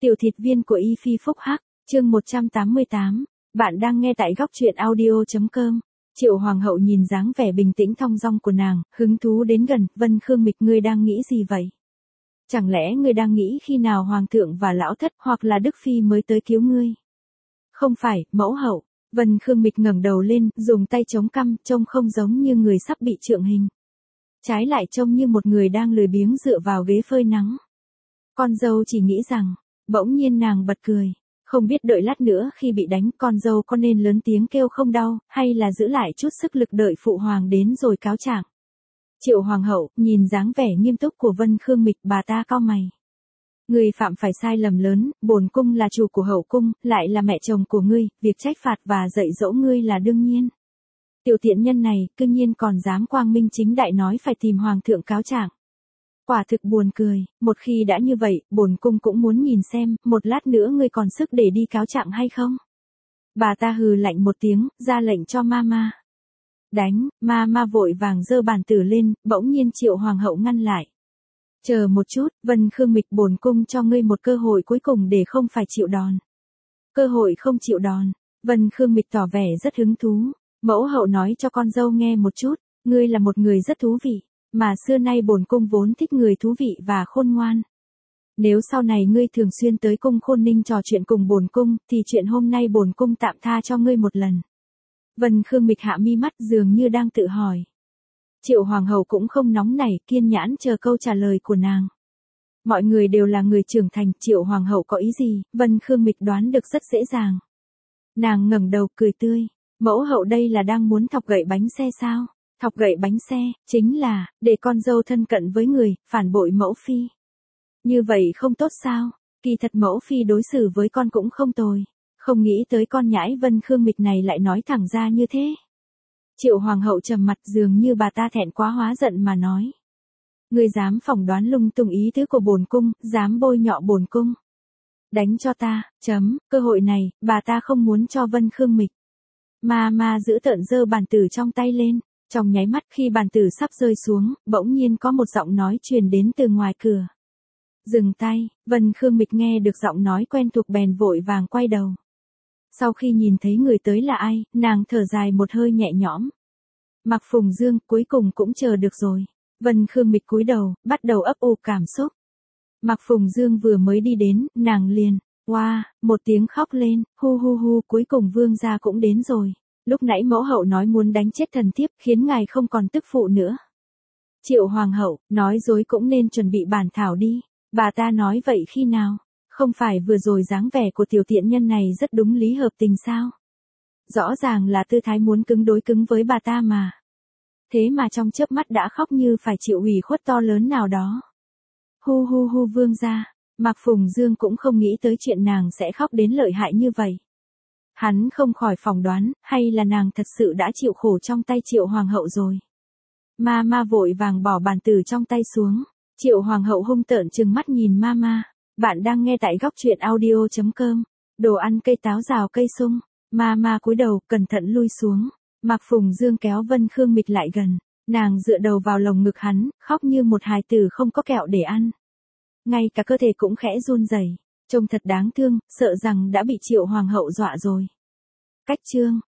Tiểu thịt viên của Y Phi Phúc Hắc, chương 188. Bạn đang nghe tại góc truyện audio.com. Triệu Hoàng hậu nhìn dáng vẻ bình tĩnh thong dong của nàng, hứng thú đến gần. Vân Khương Mịch, ngươi đang nghĩ gì vậy? Chẳng lẽ ngươi đang nghĩ khi nào Hoàng thượng và lão thất hoặc là Đức Phi mới tới cứu ngươi? Không phải, mẫu hậu. Vân Khương Mịch ngẩng đầu lên, dùng tay chống cằm, trông không giống như người sắp bị trượng hình. Trái lại trông như một người đang lười biếng dựa vào ghế phơi nắng. Con dâu chỉ nghĩ rằng, bỗng nhiên nàng bật cười. Không biết đợi lát nữa khi bị đánh con dâu có nên lớn tiếng kêu không đau, hay là giữ lại chút sức lực đợi phụ hoàng đến rồi cáo trạng. Triệu Hoàng hậu, nhìn dáng vẻ nghiêm túc của Vân Khương Mịch, bà ta cau mày. Ngươi phạm phải sai lầm lớn, bổn cung là chủ của hậu cung, lại là mẹ chồng của ngươi, việc trách phạt và dạy dỗ ngươi là đương nhiên. Tiểu tiện nhân này, cư nhiên còn dám quang minh chính đại nói phải tìm hoàng thượng cáo trạng. Quả thực buồn cười, một khi đã như vậy, bổn cung cũng muốn nhìn xem, một lát nữa ngươi còn sức để đi cáo trạng hay không? Bà ta hừ lạnh một tiếng, ra lệnh cho Mama. Đánh, Mama vội vàng giơ bàn tử lên, bỗng nhiên Triệu Hoàng hậu ngăn lại. Chờ một chút, Vân Khương Mịch, bổn cung cho ngươi một cơ hội cuối cùng để không phải chịu đòn. Cơ hội không chịu đòn. Vân Khương Mịch tỏ vẻ rất hứng thú. Mẫu hậu nói cho con dâu nghe một chút, ngươi là một người rất thú vị. Mà xưa nay bổn cung vốn thích người thú vị và khôn ngoan. Nếu sau này ngươi thường xuyên tới cung Khôn Ninh trò chuyện cùng bổn cung, thì chuyện hôm nay bổn cung tạm tha cho ngươi một lần. Vân Khương Mịch hạ mi mắt dường như đang tự hỏi. Triệu Hoàng hậu cũng không nóng nảy, kiên nhẫn chờ câu trả lời của nàng. Mọi người đều là người trưởng thành, Triệu Hoàng hậu có ý gì, Vân Khương Mịch đoán được rất dễ dàng. Nàng ngẩng đầu cười tươi. Mẫu hậu đây là đang muốn thọc gậy bánh xe sao? Thọc gậy bánh xe, chính là, để con dâu thân cận với người, phản bội mẫu phi. Như vậy không tốt sao? Kỳ thật mẫu phi đối xử với con cũng không tồi. Không nghĩ tới con nhãi Vân Khương Mịch này lại nói thẳng ra như thế. Triệu Hoàng hậu trầm mặt, dường như bà ta thẹn quá hóa giận mà nói. Ngươi dám phỏng đoán lung tung ý tứ của bổn cung, dám bôi nhọ bổn cung. Đánh cho ta, cơ hội này, bà ta không muốn cho Vân Khương Mịch. Mama giữ tợn giơ bàn tử trong tay lên. Trong nháy mắt khi bàn tử sắp rơi xuống, bỗng nhiên có một giọng nói truyền đến từ ngoài cửa. Dừng tay, Vân Khương Mịch nghe được giọng nói quen thuộc bèn vội vàng quay đầu. Sau khi nhìn thấy người tới là ai, nàng thở dài một hơi nhẹ nhõm. Mạc Phùng Dương, cuối cùng cũng chờ được rồi. Vân Khương Mịch cúi đầu, bắt đầu ấp ủ cảm xúc. Mạc Phùng Dương vừa mới đi đến, nàng liền, một tiếng khóc lên, hu, cuối cùng vương gia cũng đến rồi. Lúc nãy mẫu hậu nói muốn đánh chết thần thiếp, khiến ngài không còn tức phụ nữa. Triệu Hoàng hậu, nói dối cũng nên chuẩn bị bản thảo đi. Bà ta nói vậy khi nào? Không phải vừa rồi dáng vẻ của tiểu tiện nhân này rất đúng lý hợp tình sao? Rõ ràng là tư thái muốn cứng đối cứng với bà ta mà. Thế mà trong chớp mắt đã khóc như phải chịu ủy khuất to lớn nào đó. Hu vương gia. Mạc Phùng Dương cũng không nghĩ tới chuyện nàng sẽ khóc đến lợi hại như vậy. Hắn không khỏi phỏng đoán, hay là nàng thật sự đã chịu khổ trong tay Triệu Hoàng hậu rồi. Mama vội vàng bỏ bàn tử trong tay xuống. Triệu Hoàng hậu hung tợn trừng mắt nhìn Mama. Bạn đang nghe tại góc truyện audio.com. Đồ ăn cây táo rào cây sung. Mama cúi đầu, cẩn thận lui xuống. Mạc Phùng Dương kéo Vân Khương Mịch lại gần. Nàng dựa đầu vào lồng ngực hắn, khóc như một hài tử không có kẹo để ăn. Ngay cả cơ thể cũng khẽ run rẩy. Trông thật đáng thương, sợ rằng đã bị Triệu Hoàng hậu dọa rồi. Cách chương.